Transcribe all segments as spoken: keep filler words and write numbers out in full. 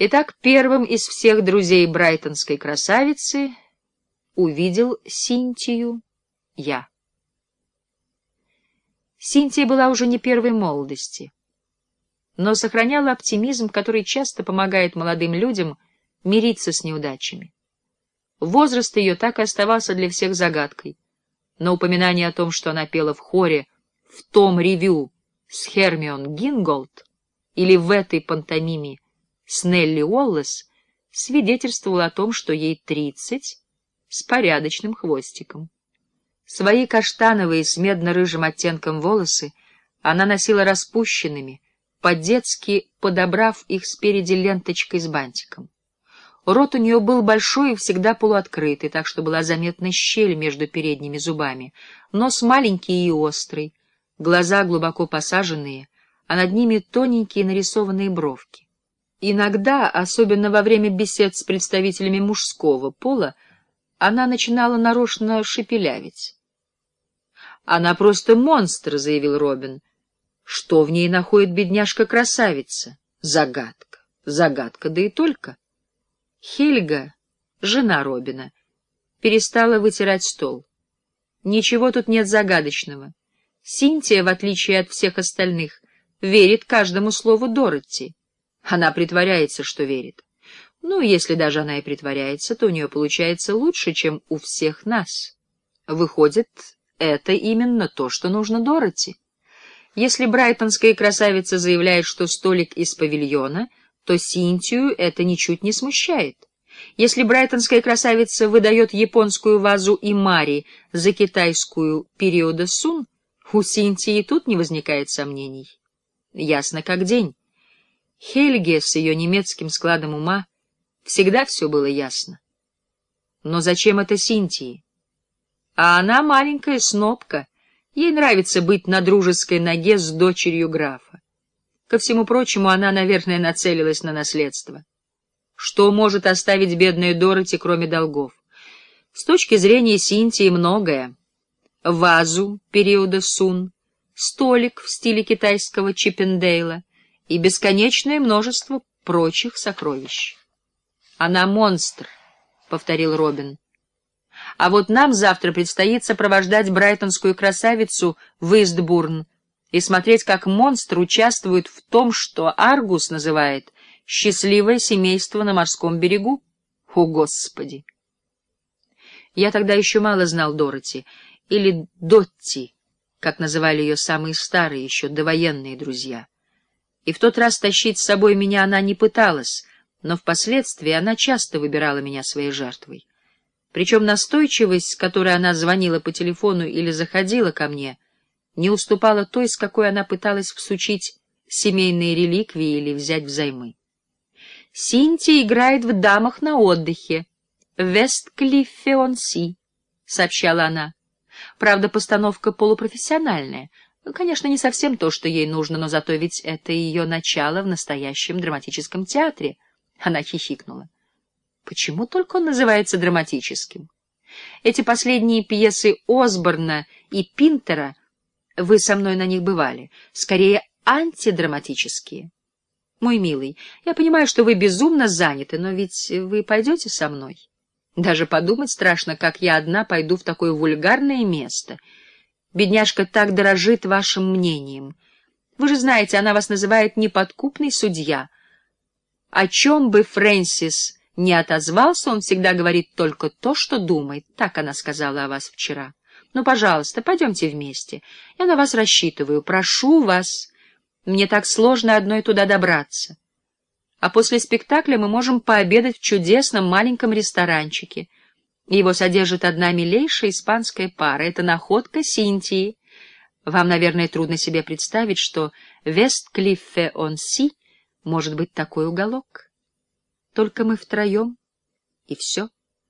Итак, первым из всех друзей брайтонской красавицы увидел Синтию я. Синтия была уже не первой молодости, но сохраняла оптимизм, который часто помогает молодым людям мириться с неудачами. Возраст ее так и оставался для всех загадкой, но упоминание о том, что она пела в хоре в том ревю с Хермион Гинголд или в этой пантомиме с Нелли Уоллес, свидетельствовало о том, что ей тридцать с порядочным хвостиком. Свои каштановые с медно-рыжим оттенком волосы она носила распущенными, по-детски подобрав их спереди ленточкой с бантиком. Рот у нее был большой и всегда полуоткрытый, так что была заметна щель между передними зубами, нос маленький и острый, глаза глубоко посаженные, а над ними тоненькие нарисованные бровки. Иногда, особенно во время бесед с представителями мужского пола, она начинала нарочно шепелявить. «Она просто монстр», — заявил Робин. «Что в ней находит бедняжка-красавица? Загадка, загадка, да и только». Хельга, жена Робина, перестала вытирать стол. «Ничего тут нет загадочного. Синтия, в отличие от всех остальных, верит каждому слову Дороти. Она притворяется, что верит. Ну, если даже она и притворяется, то у нее получается лучше, чем у всех нас. Выходит, это именно то, что нужно Дороти. Если брайтонская красавица заявляет, что столик из павильона, то Синтию это ничуть не смущает. Если брайтонская красавица выдает японскую вазу Имари за китайскую периода Сун, у Синтии тут не возникает сомнений. Ясно как день. Хельге с ее немецким складом ума всегда все было ясно. Но зачем это Синтии? А она маленькая снобка, ей нравится быть на дружеской ноге с дочерью графа. Ко всему прочему, она, наверное, нацелилась на наследство. Что может оставить бедная Дороти, кроме долгов? С точки зрения Синтии многое. Вазу периода Сун, столик в стиле китайского Чиппендейла и бесконечное множество прочих сокровищ. «Она монстр», — повторил Робин. «А вот нам завтра предстоит сопровождать брайтонскую красавицу в Истбурн и смотреть, как монстр участвует в том, что Аргус называет «счастливое семейство на морском берегу». О, Господи! Я тогда еще мало знал Дороти, или Дотти, как называли ее самые старые, еще довоенные друзья. И в тот раз тащить с собой меня она не пыталась, но впоследствии она часто выбирала меня своей жертвой. Причем настойчивость, с которой она звонила по телефону или заходила ко мне, не уступала той, с какой она пыталась всучить семейные реликвии или взять взаймы. «Синтия играет в дамах на отдыхе в Вестклиффе-он-Си», — сообщала она. «Правда, постановка полупрофессиональная. Конечно, не совсем то, что ей нужно, но зато ведь это ее начало в настоящем драматическом театре». Она хихикнула. «Почему только он называется драматическим? Эти последние пьесы Осборна и Пинтера, вы со мной на них бывали, скорее антидраматические. Мой милый, я понимаю, что вы безумно заняты, но ведь вы пойдете со мной? Даже подумать страшно, как я одна пойду в такое вульгарное место. Бедняжка так дорожит вашим мнением. Вы же знаете, она вас называет неподкупный судья. О чем бы Фрэнсис не отозвался, он всегда говорит только то, что думает. Так она сказала о вас вчера. Ну, пожалуйста, пойдемте вместе. Я на вас рассчитываю. Прошу вас. Мне так сложно одной туда добраться. А после спектакля мы можем пообедать в чудесном маленьком ресторанчике. Его содержит одна милейшая испанская пара. Это находка Синтии. Вам, наверное, трудно себе представить, что в Вестклиффе-он-Си может быть такой уголок. Только мы втроем, и все.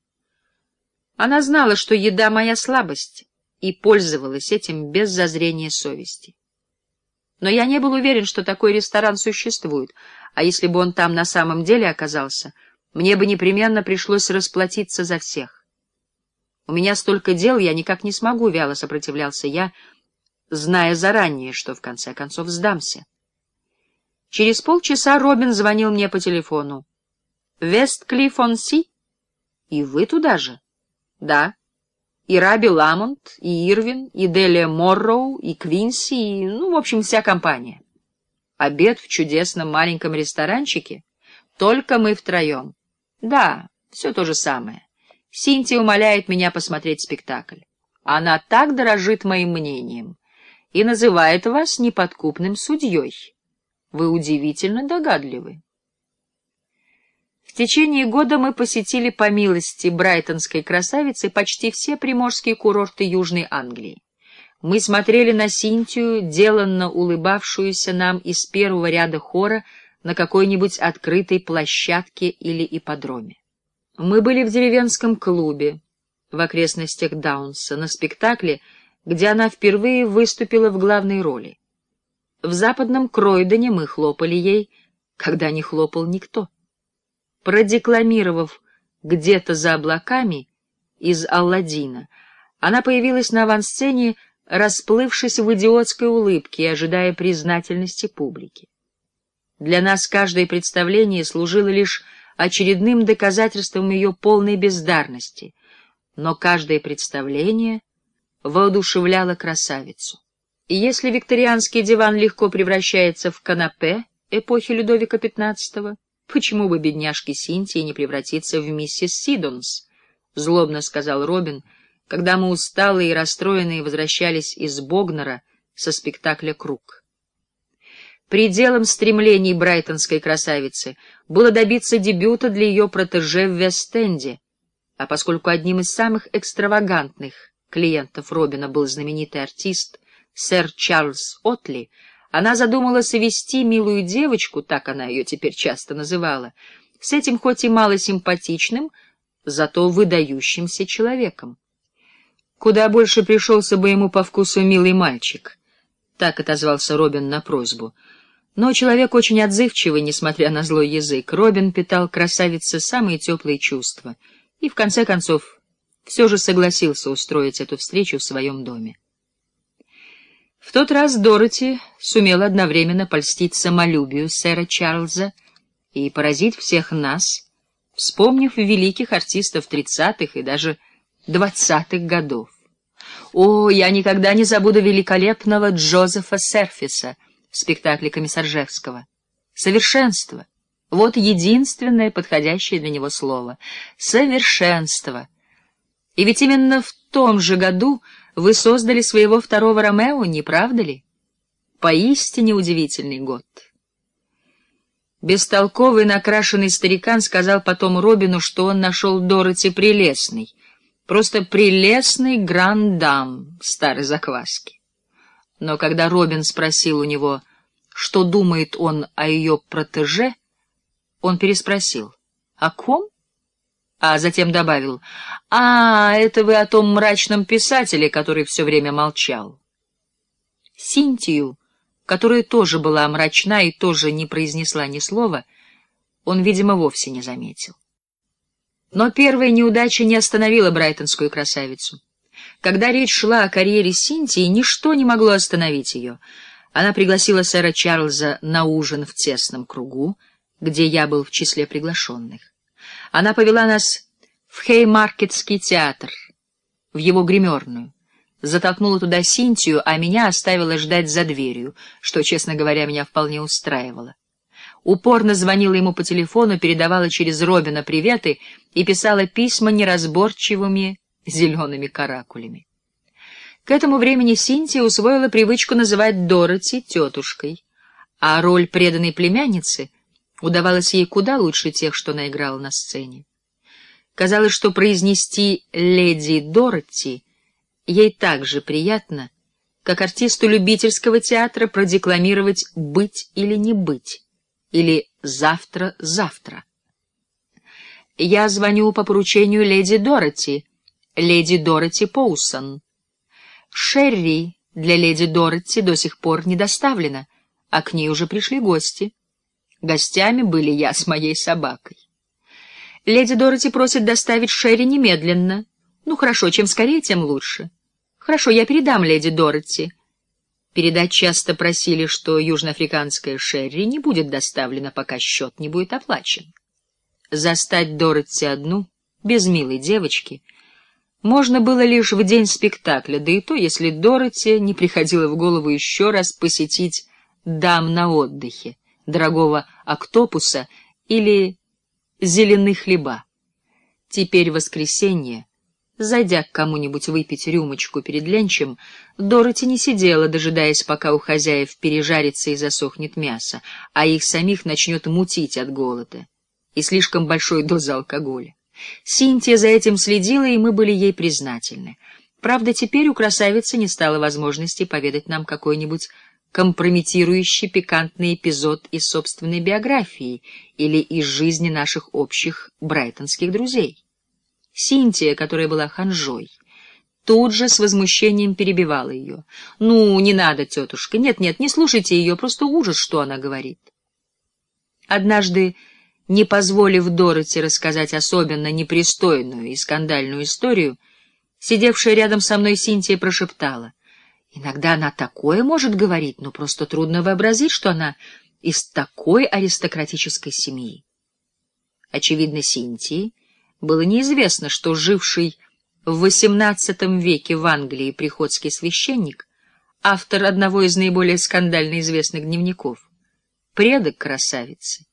Она знала, что еда — моя слабость, и пользовалась этим без зазрения совести. Но я не был уверен, что такой ресторан существует, а если бы он там на самом деле оказался, мне бы непременно пришлось расплатиться за всех. У меня столько дел, я никак не смогу, — вяло сопротивлялся я, зная заранее, что в конце концов сдамся. Через полчаса Робин звонил мне по телефону. Вестклифф-он-Си? И вы туда же? Да. И Раби Ламонт, и Ирвин, и Делия Морроу, и Квинси, и, ну, в общем, вся компания. Обед в чудесном маленьком ресторанчике? Только мы втроем. Да, все то же самое. Синтия умоляет меня посмотреть спектакль. Она так дорожит моим мнением и называет вас неподкупным судьей. Вы удивительно догадливы. В течение года мы посетили по милости брайтонской красавицы почти все приморские курорты Южной Англии. Мы смотрели на Синтию, деланно улыбавшуюся нам из первого ряда хора на какой-нибудь открытой площадке или ипподроме. Мы были в деревенском клубе в окрестностях Даунса на спектакле, где она впервые выступила в главной роли. В западном Кройдоне мы хлопали ей, когда не хлопал никто. Продекламировав «Где-то за облаками» из «Алладина», она появилась на авансцене, расплывшись в идиотской улыбке и ожидая признательности публики. Для нас каждое представление служило лишь очередным доказательством ее полной бездарности, но каждое представление воодушевляло красавицу. И если викторианский диван легко превращается в канапе эпохи Людовика пятнадцатого, почему бы бедняжке Синтии не превратиться в миссис Сидонс? — злобно сказал Робин, когда мы усталые и расстроенные возвращались из Богнера со спектакля «Круг». Пределом стремлений брайтонской красавицы было добиться дебюта для ее протеже в Вест-Энде, а поскольку одним из самых экстравагантных клиентов Робина был знаменитый артист сэр Чарльз Отли, она задумала совести милую девочку, так она ее теперь часто называла, с этим хоть и мало симпатичным, зато выдающимся человеком. Куда больше пришелся бы ему по вкусу милый мальчик, так отозвался Робин на просьбу. Но человек очень отзывчивый, несмотря на злой язык. Робин питал к красавице самые теплые чувства и, в конце концов, все же согласился устроить эту встречу в своем доме. В тот раз Дороти сумела одновременно польстить самолюбию сэра Чарльза и поразить всех нас, вспомнив великих артистов тридцатых и даже двадцатых годов. О, я никогда не забуду великолепного Джозефа Серфиса в спектакле Комиссаржевского. Совершенство — вот единственное подходящее для него слово. Совершенство. И ведь именно в том же году вы создали своего второго Ромео, не правда ли? Поистине удивительный год. Бестолковый накрашенный старикан сказал потом Робину, что он нашел Дороти прелестной, просто прелестный гранд-дам старой закваски. Но когда Робин спросил у него, что думает он о ее протеже, он переспросил: «О ком?» А затем добавил: «А, это вы о том мрачном писателе, который все время молчал». Синтию, которая тоже была мрачна и тоже не произнесла ни слова, он, видимо, вовсе не заметил. Но первая неудача не остановила брайтонскую красавицу. Когда речь шла о карьере Синтии, ничто не могло остановить ее. Она пригласила сэра Чарльза на ужин в тесном кругу, где я был в числе приглашенных. Она повела нас в Хеймаркетский театр, в его гримерную, затолкнула туда Синтию, а меня оставила ждать за дверью, что, честно говоря, меня вполне устраивало. Упорно звонила ему по телефону, передавала через Робина приветы и писала письма неразборчивыми зелеными каракулями. К этому времени Синтия усвоила привычку называть Дороти тетушкой, а роль преданной племянницы удавалась ей куда лучше тех, что она играла на сцене. Казалось, что произнести «леди Дороти» ей так же приятно, как артисту любительского театра продекламировать «быть или не быть» или «завтра-завтра». «Я звоню по поручению леди Дороти, леди Дороти Поусон. Шерри для леди Дороти до сих пор не доставлено, а к ней уже пришли гости. Гостями были я с моей собакой. Леди Дороти просит доставить Шерри немедленно. Ну, хорошо, чем скорее, тем лучше. Хорошо, я передам леди Дороти». Передать часто просили, что южноафриканская Шерри не будет доставлена, пока счет не будет оплачен. застать Дороти одну, без милой девочки, можно было лишь в день спектакля, да и то, если Дороти не приходило в голову еще раз посетить дам на отдыхе, дорогого октопуса или зеленых хлеба. Теперь воскресенье, зайдя к кому-нибудь выпить рюмочку перед ленчем, Дороти не сидела, дожидаясь, пока у хозяев пережарится и засохнет мясо, а их самих начнет мутить от голода и слишком большой дозы алкоголя. Синтия за этим следила, и мы были ей признательны. Правда, теперь у красавицы не стало возможности поведать нам какой-нибудь компрометирующий пикантный эпизод из собственной биографии или из жизни наших общих брайтонских друзей. Синтия, которая была ханжой, тут же с возмущением перебивала ее. «Ну, не надо, тетушка, нет-нет, не слушайте ее, просто ужас, что она говорит». Однажды, не позволив Дороти рассказать особенно непристойную и скандальную историю, сидевшая рядом со мной Синтия прошептала: «Иногда она такое может говорить, но просто трудно вообразить, что она из такой аристократической семьи». Очевидно, Синтии было неизвестно, что живший в восемнадцатом веке в Англии приходский священник, автор одного из наиболее скандально известных дневников, предок красавицы,